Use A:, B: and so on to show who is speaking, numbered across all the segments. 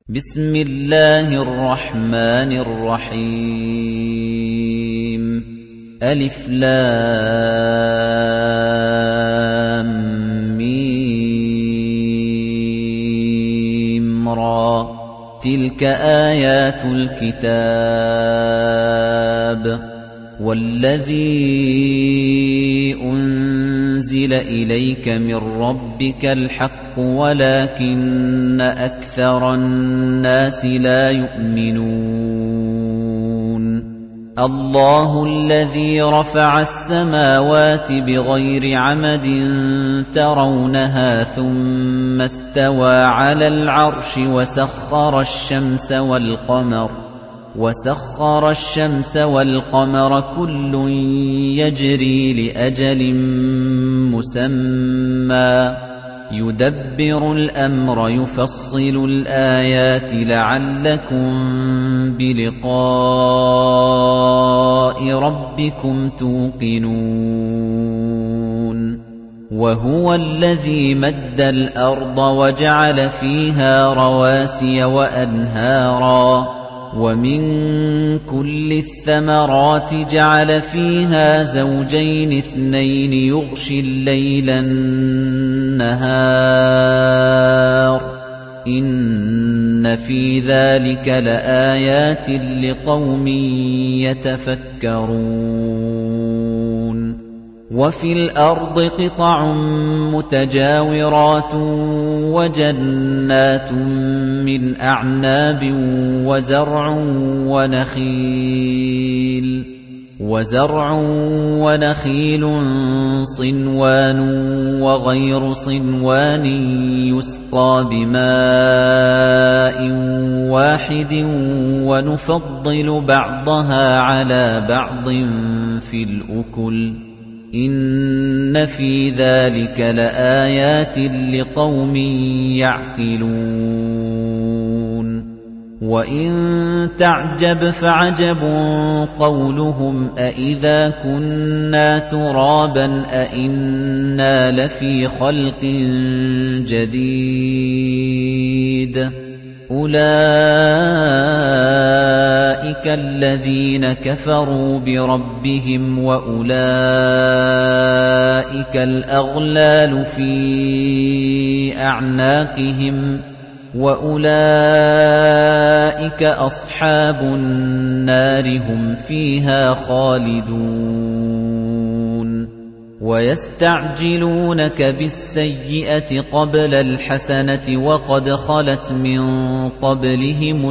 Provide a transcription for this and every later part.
A: بسم الله الرحمن الرحيم ألف لام ميم را تلك آيات الكتاب والذي أنزل إليك من ربك الحق ولكن أكثر الناس لا يؤمنون الله الذي رفع السماوات بغير عمد ترونها ثم استوى على العرش وسخر الشمس والقمر كل يجري لأجل مسمى يدبر الأمر يفصل الآيات لعلكم بلقاء ربكم توقنون وهو الذي مد الأرض وجعل فيها رواسي وأنهارا ومن كل الثمرات جعل فيها زوجين اثنين يغشي الليل النهار إن في ذلك لآيات لقوم يتفكرون وفي الأرض قطع متجاورات وجنات من أعناب وزرع ونخيل صنوان وغير صنوان يسقى بماء واحد ونفضل بعضها على بعض في الأكل إن في ذلك لآيات لقوم يعقلون وإن تعجب فعجب قولهم أإذا كنا ترابا أإنا لفي خلق جديد أولئك الذين كفروا بربهم وأولئك الأغلال في أعناقهم وأولئك أصحاب النار هم فيها خالدون ويستعجلونك بالسيئة قبل الحسنة وقد خلت من قبلهم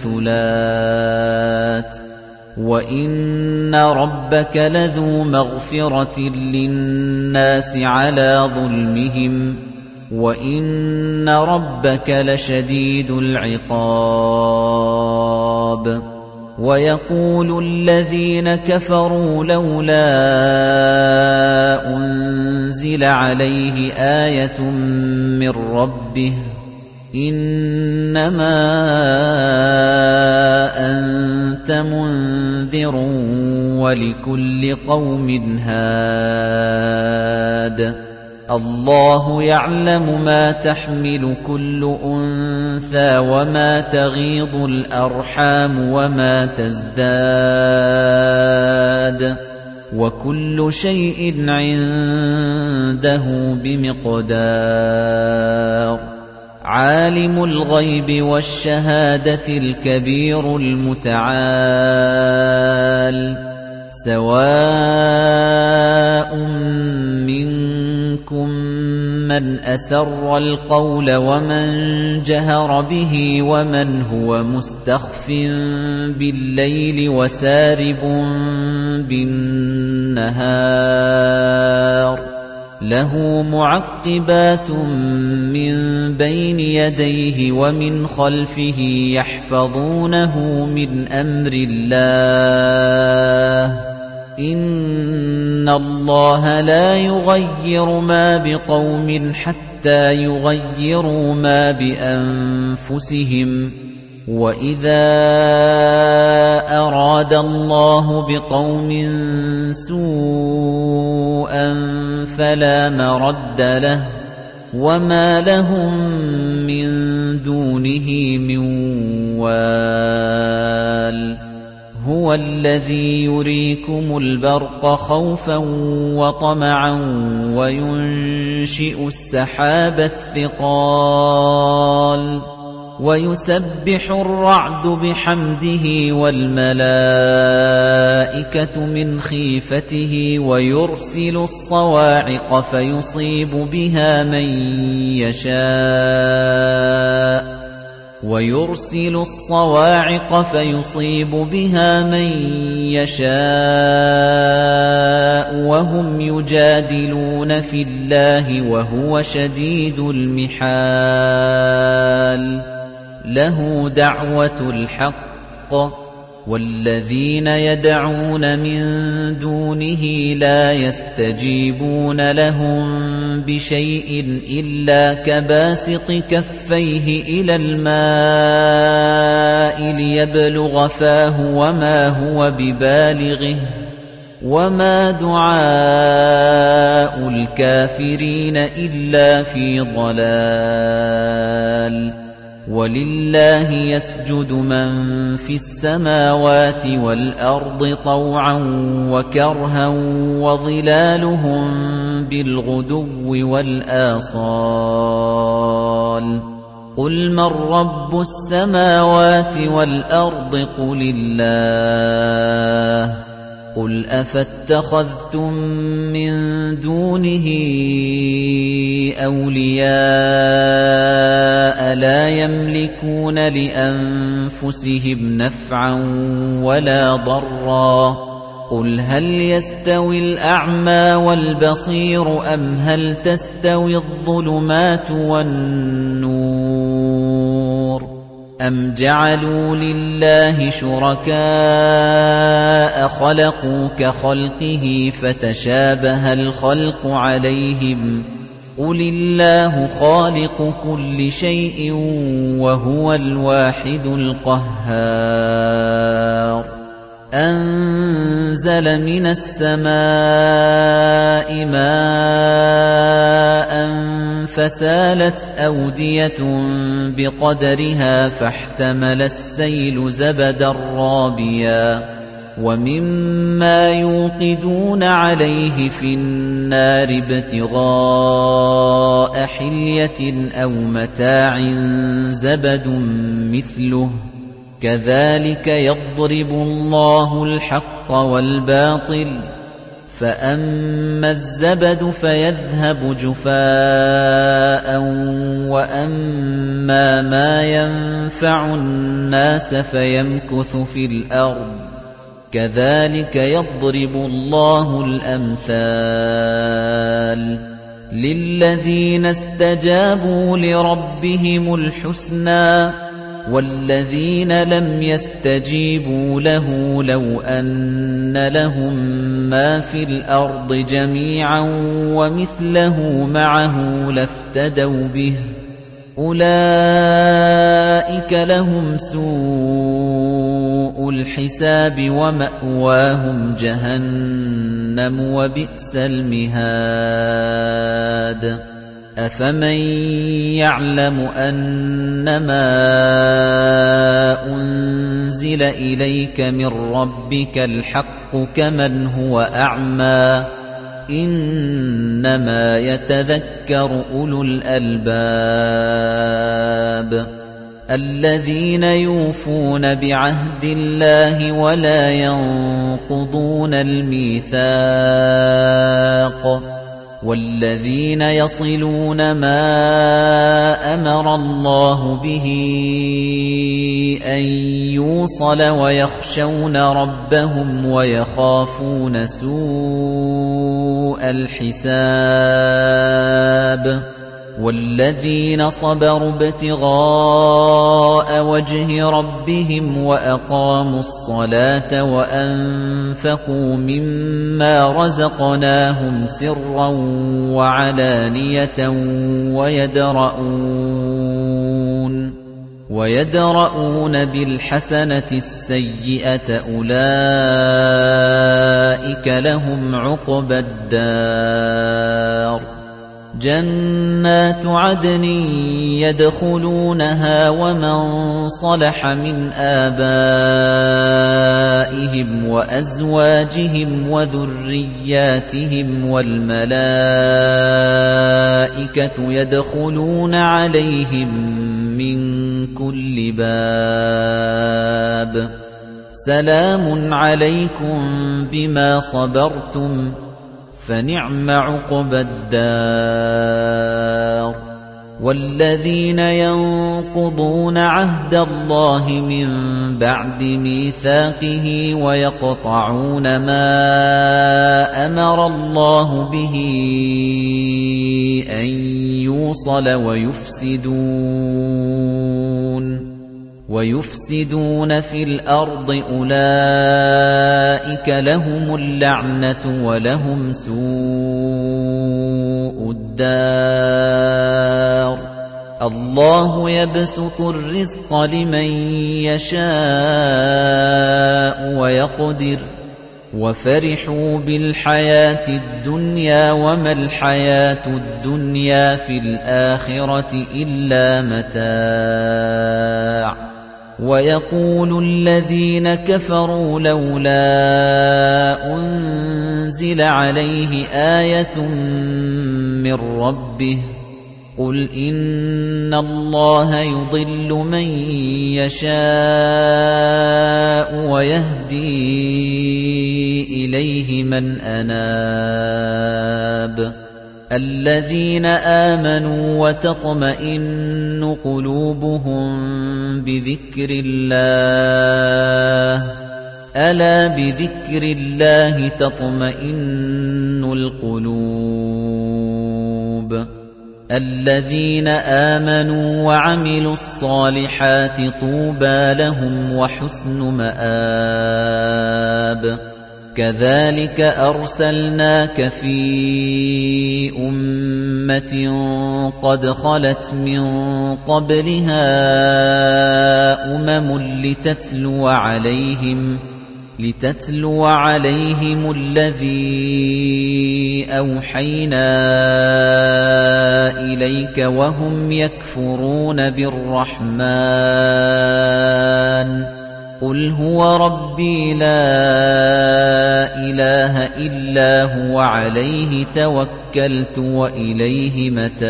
A: المثلات وإن ربك لذو مغفرة للناس على ظلمهم وإن ربك لشديد العقاب ويقول الذين كفروا لولا أنزل عليه آية من ربه إنما أنت منذر ولكل قوم هاد الله يعلم ما تحمل كل أنثى وما تغيض الأرحام وما تزداد وكل شيء عنده بمقدار عالم الغيب والشهادة الكبير المتعال سواء منكم من أسر القول ومن جهر به ومن هو مستخف بالليل وسارب بالنهار له معقبات من بين يديه ومن خلفه يحفظونه من أمر الله إن الله لا يغير ما بقوم حتى يغيروا ما بأنفسهم وَإِذَا أَرَادَ اللَّهُ بِقَوْمٍ سُوءًا فَلَا مَرَدَّ لَهُ وَمَا لَهُم مِّن دُونِهِ مِن وَالٍ هُوَ الَّذِي يُرِيكُمُ الْبَرْقَ خَوْفًا وَطَمَعًا وَيُنشِئُ السَّحَابَ الثِّقَالَ وَيُسَبِّحُ الرَّعْدُ بِحَمْدِهِ وَالْمَلَائِكَةُ مِنْ خِيفَتِهِ وَيُرْسِلُ الصَّوَاعِقَ فَيُصِيبُ بِهَا مَن يَشَاءُ وَهُمْ يُجَادِلُونَ فِي اللَّهِ وَهُوَ شَدِيدُ الْمِحَالِ لَهُ دَعْوَةُ الْحَقِّ وَالَّذِينَ يَدْعُونَ مِن دُونِهِ لَا يَسْتَجِيبُونَ لَهُم بِشَيْءٍ إِلَّا كَبَاسِطِ كَفَّيْهِ إِلَى الْمَاءِ لِيَبْلُغَ فَاهُ وَمَا هُوَ بِبَالِغِهِ وَمَا دُعَاءُ الْكَافِرِينَ إِلَّا فِي ضَلَالٍ وَلِلَّهِ يَسْجُدُ مَن فِي السَّمَاوَاتِ وَالْأَرْضِ طَوْعًا وَكَرْهًا وَظِلَالُهُم بِالْغُدُوِّ وَالْآصَالِ قُلْ مَن رَّبُّ السَّمَاوَاتِ وَالْأَرْضِ قُلِ اللَّهُ قُلْ أَفَاتَّخَذْتُم مِّن دُونِهِ أَوْلِيَاءَ لَا يَمْلِكُونَ لِأَنفُسِهِمْ نَفْعًا وَلَا ضَرًّا قُلْ هَلْ يَسْتَوِي الْأَعْمَى وَالْبَصِيرُ أَمْ هَلْ تَسْتَوِي الظُّلُمَاتُ وَالنُّورُ أَمْ جَعَلُوا لِلَّهِ شُرَكَاءَ خَلَقُوا كَخَلْقِهِ فَتَشَابَهَ الْخَلْقُ عَلَيْهِمْ قُلِ اللَّهُ خَالِقُ كُلِّ شَيْءٍ وَهُوَ الْوَاحِدُ الْقَهَّارُ أَنزَلَ مِنَ السَّمَاءِ مَاءً فَسَالَتْ أَوْدِيَةٌ بِقَدَرِهَا فَاحْتَمَلَ السَّيْلُ زَبَدًا رَّابِيًا وَمِمَّا يُوقِدُونَ عَلَيْهِ فِي النَّارِ ابْتِغَاءَ حِلْيَةٍ أَوْ مَتَاعٍ زَبَدٌ مِّثْلُهُ كَذَلِكَ يَضْرِبُ اللَّهُ الْحَقَّ وَالْبَاطِلَ فَأَمَّا الزَّبَدُ فَيَذْهَبُ جُفَاءً وَأَمَّا مَا يَنفَعُ النَّاسَ فَيَمْكُثُ فِي الْأَرْضِ كَذَلِكَ يَضْرِبُ اللَّهُ الْأَمْثَالَ لِلَّذِينَ اسْتَجَابُوا لِرَبِّهِمُ الْحُسْنَى وَالَّذِينَ لَمْ يَسْتَجِيبُوا لَهُ لَوْ أَنَّ لَهُم مَّا فِي الْأَرْضِ جَمِيعًا وَمِثْلَهُ مَعَهُ لَافْتَدَوْا بِهِ أُولَئِكَ لَهُمْ سُوءُ الْحِسَابِ وَمَأْوَاهُمْ جَهَنَّمُ وَبِئْسَ الْمِهَادُ أَفَمَن يَعْلَمُ أَنَّمَا أُنزِلَ إِلَيْكَ مِن رَّبِّكَ الْحَقُّ كَمَنْ هُوَ أَعْمَىٰ إِنَّمَا يَتَذَكَّرُ أُولُو الْأَلْبَابِ الَّذِينَ يُوفُونَ بِعَهْدِ اللَّهِ وَلَا يَنقُضُونَ الْمِيثَاقَ وَالَّذِينَ يَصِلُونَ مَا أَمَرَ اللَّهُ بِهِ أَن يُوصَلَ وَيَخْشَوْنَ رَبَّهُمْ وَيَخَافُونَ سُوءَ الْحِسَابِ وَالَّذِينَ صَبَرُوا ابْتِغَاءَ وَجْهِ رَبِّهِمْ وَأَقَامُوا الصَّلَاةَ وَأَنفَقُوا مِمَّا رَزَقْنَاهُمْ سِرًّا وَعَلَانِيَةً وَيَدْرَءُونَ بِالْحَسَنَةِ السَّيِّئَةَ أُولَئِكَ لَهُمْ عُقْبَى الدَّارِ جَنَّاتُ عَدْنٍ يَدْخُلُونَهَا وَمَن صَلَحَ مِنْ آبَائِهِمْ وَأَزْوَاجِهِمْ وَذُرِّيَّاتِهِمْ وَالْمَلَائِكَةُ يَدْخُلُونَ عَلَيْهِم مِّن كُلِّ بَابٍ سَلَامٌ عَلَيْكُم بِمَا صَبَرْتُمْ فَنِعْمَ عُقْبَى الدَّارِ وَالَّذِينَ يَنقُضُونَ عَهْدَ اللَّهِ مِن بَعْدِ مِيثَاقِهِ وَيَقْطَعُونَ مَا أَمَرَ اللَّهُ بِهِ أَن يُوصَلَ وَيُفْسِدُونَ فِي الْأَرْضِ أُولَئِكَ لَهُمُ اللَّعْنَةُ وَلَهُمْ سُوءُ الدَّارِ اللَّهُ يَبْسُطُ الرِّزْقَ لِمَن يَشَاءُ وَيَقْدِرُ وَفَرِحُوا بِالْحَيَاةِ الدُّنْيَا وَمَا الْحَيَاةُ الدُّنْيَا فِي الْآخِرَةِ إِلَّا مَتَاعٌ وَيَقُولُ الَّذِينَ كَفَرُوا لَوْلَا أُنزِلَ عَلَيْهِ آيَةٌ مِّن رَّبِّهِ قُلْ إِنَّ اللَّهَ يُضِلُّ مَن يَشَاءُ وَيَهْدِي إِلَيْهِ مَنْ أَنَابَ الَّذِينَ آمَنُوا وَتَطْمَئِنُّ قُلُوبُهُم بِذِكْرِ اللَّهِ أَلَا بِذِكْرِ اللَّهِ تَطْمَئِنُّ الْقُلُوبُ الَّذِينَ آمَنُوا وَعَمِلُوا الصَّالِحَاتِ طُوبَى لَهُمْ وَحُسْنُ مَآبٍ كَذَلِكَ أَرْسَلْنَاكَ فِي أُمَّةٍ قَدْ خَلَتْ مِن قَبْلِهَا لِتَتْلُوَ عَلَيْهِمُ الَّذِي أَوْحَيْنَا إِلَيْكَ وَهُمْ يَكْفُرُونَ بِالرَّحْمَنِ قُلْ هُوَ رَبِّي لَا إِلَٰهَ إِلَّا هُوَ عَلَيْهِ تَوَكَّلْتُ وَإِلَيْهِ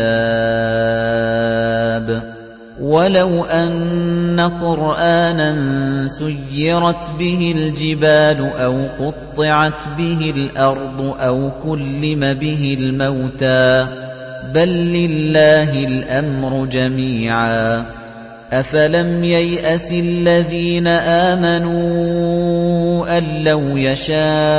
A: مَتَابِ وَلَوْ أَنَّ قُرْآنًا سُيِّرَتْ بِهِ الْجِبَالُ أَوْ قُطِّعَتْ بِهِ الْأَرْضُ أَوْ كُلِّمَ بِهِ الْمَوْتَىٰ بَل لِّلَّهِ الْأَمْرُ جَمِيعًا أَفَلَمْ يَيْأَسِ الَّذِينَ آمَنُوا أَن لَّوْ يَشَاءُ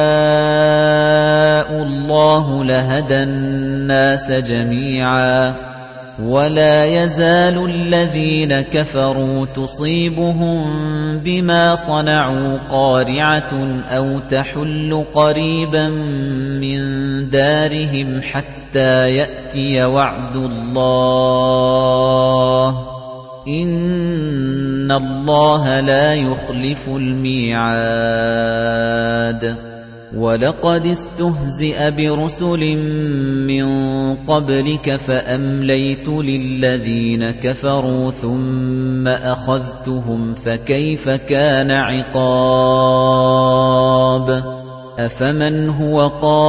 A: اللَّهُ لَهَدَى النَّاسَ جَمِيعًا وَلَا يَزَالُ الَّذِينَ كَفَرُوا تُصِيبُهُم بِمَا صَنَعُوا قَارِعَةٌ أَوْ تَحُلُّ قَرِيبًا مِّن دَارِهِمْ حَتَّىٰ يَأْتِيَ وَعْدُ اللَّهِ إِنَّ اللَّهَ لَا يُخْلِفُ الْمِيعَادَ وَلَقَدِ اسْتُهْزِئَ بِرُسُلٍ مِّن قَبْلِكَ فَأَمْلَيْتُ لِلَّذِينَ كَفَرُوا ثُمَّ أَخَذْتُهُمْ فَكَيْفَ كَانَ عِقَابِ أَفَمَنْ هُوَ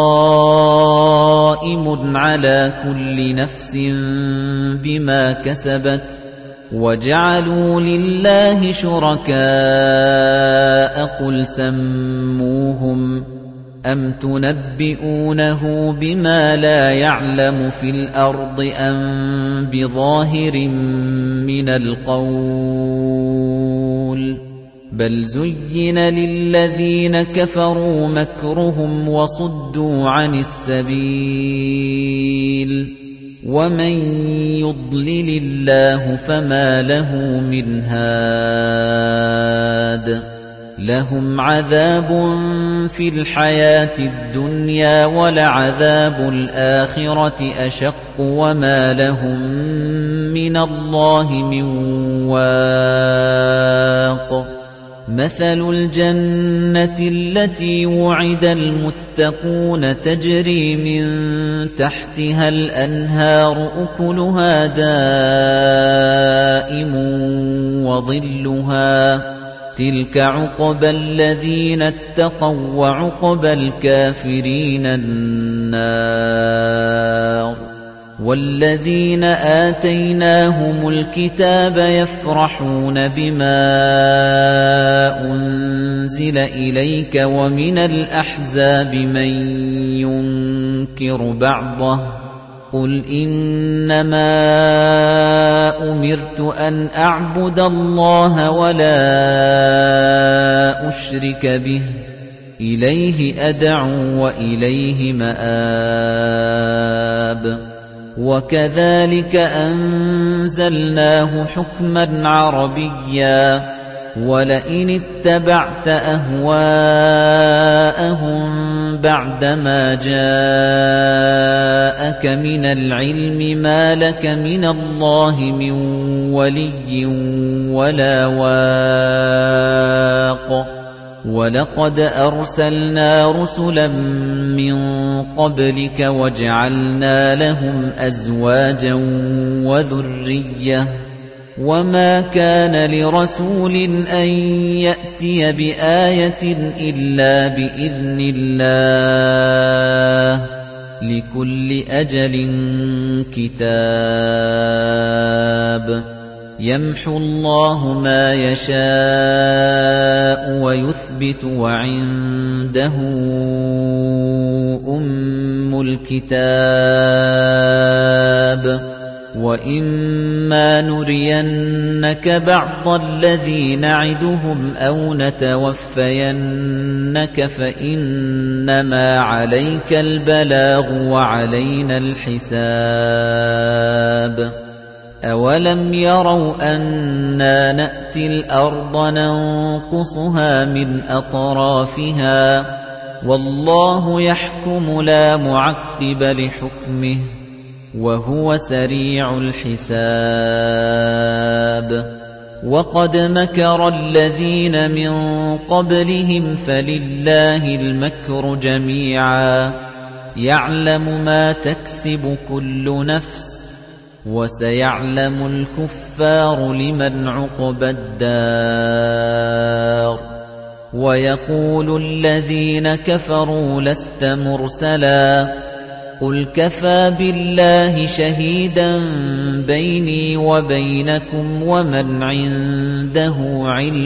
A: قَائِمٌ عَلَى كُلِّ نَفْسٍ بِمَا كَسَبَتْ وَجَعَلُوا لِلَّهِ شُرَكَاءَ قُلْ سَمُّوهُمْ أَمْ تُنَبِّئُونَهُ بِمَا لَا يَعْلَمُ فِي الْأَرْضِ أَمْ بِظَاهِرٍ مِّنَ الْقَوْلِ بَلْ زُيِّنَ لِلَّذِينَ كَفَرُوا مَكْرُهُمْ وَصُدُّوا عَنِ السَّبِيلِ وَمَن يُضْلِلِ اللَّهُ فَمَا لَهُ مِنْ هَادٍ لَهُمْ عَذَابٌ فِي الْحَيَاةِ الدُّنْيَا وَلَعَذَابُ الْآخِرَةِ أَشَقُّ وَمَا لَهُم مِّنَ اللَّهِ مِن وَاقٍ مَثَلُ الْجَنَّةِ الَّتِي وُعِدَ الْمُتَّقُونَ تَجْرِي مِن تَحْتِهَا الْأَنْهَارُ أُكُلُهَا دَائِمٌ وَظِلُّهَا ۚ تِلْكَ عُقْبَى الَّذِينَ اتَّقَوا ۖ وَّعُقْبَى الْكَافِرِينَ النَّارُ. وَالَّذِينَ آتَيْنَاهُمُ الْكِتَابَ يَفْرَحُونَ بِمَا أُنزِلَ إِلَيْكَ ۖ وَمِنَ الْأَحْزَابِ مَن يُنكِرُ بَعْضَهُ ۚ قُلْ إِنَّمَا أُمِرْتُ أَنْ أَعْبُدَ اللَّهَ وَلَا أُشْرِكَ بِهِ ۚ إِلَيْهِ أَدْعُو وَإِلَيْهِ مَآبِ. وَكَذَلِكَ أَنزَلْنَاهُ حُكْمًا عَرَبِيًّا ۚ وَلَئِنِ اتَّبَعْتَ أَهْوَاءَهُم بَعْدَمَا جَاءَكَ مِنَ الْعِلْمِ مَا لَكَ مِنَ اللَّهِ مِن وَلِيٍّ وَلَا وَاقٍ. وَلَقَدْ أَرْسَلْنَا رُسُلًا مِّن قَبْلِكَ وَجَعَلْنَا لَهُمْ أَزْوَاجًا وَذُرِّيَّةً ۚ وَمَا كَانَ لِرَسُولٍ أَن يَأْتِيَ بِآيَةٍ إِلَّا بِإِذْنِ اللَّهِ ۗ لِكُلِّ أَجَلٍ كِتَابٌ. يَمْحُو اللَّهُ مَا يَشَاءُ وَيُثْبِتُ ۖ وَعِندَهُ أُمُّ الْكِتَابِ. وَإِمَّا نُرِيَنَّكَ بَعْضَ الَّذِي نَعِدُهُمْ أَوْ نَتَوَفَّيَنَّكَ فَإِنَّمَا عَلَيْكَ الْبَلَاغُ وَعَلَيْنَا الْحِسَابُ. أَوَلَمْ يَرَوْا أَنَّا نَأْتِي الْأَرْضَ نَنقُصُهَا مِنْ أَطْرَافِهَا ۚ وَاللَّهُ يَحْكُمُ لَا مُعَقِّبَ لِحُكْمِهِ ۚ وَهُوَ سَرِيعُ الْحِسَابِ. وَقَدْ مَكَرَ الَّذِينَ مِن قَبْلِهِمْ فَلِلَّهِ الْمَكْرُ جَمِيعًا ۖ يَعْلَمُ مَا تَكْسِبُ كُلُّ نَفْسٍ ۗ وَسَيَعْلَمُ الْكُفَّارُ لِمَنْ عُقْبَى الدَّارِ. وَيَقُولُ الَّذِينَ كَفَرُوا لَسْتَ مُرْسَلًا ۚ قُلْ كَفَىٰ بِاللَّهِ شَهِيدًا بَيْنِي وَبَيْنَكُمْ وَمَنْ عِندَهُ عِلْمٌ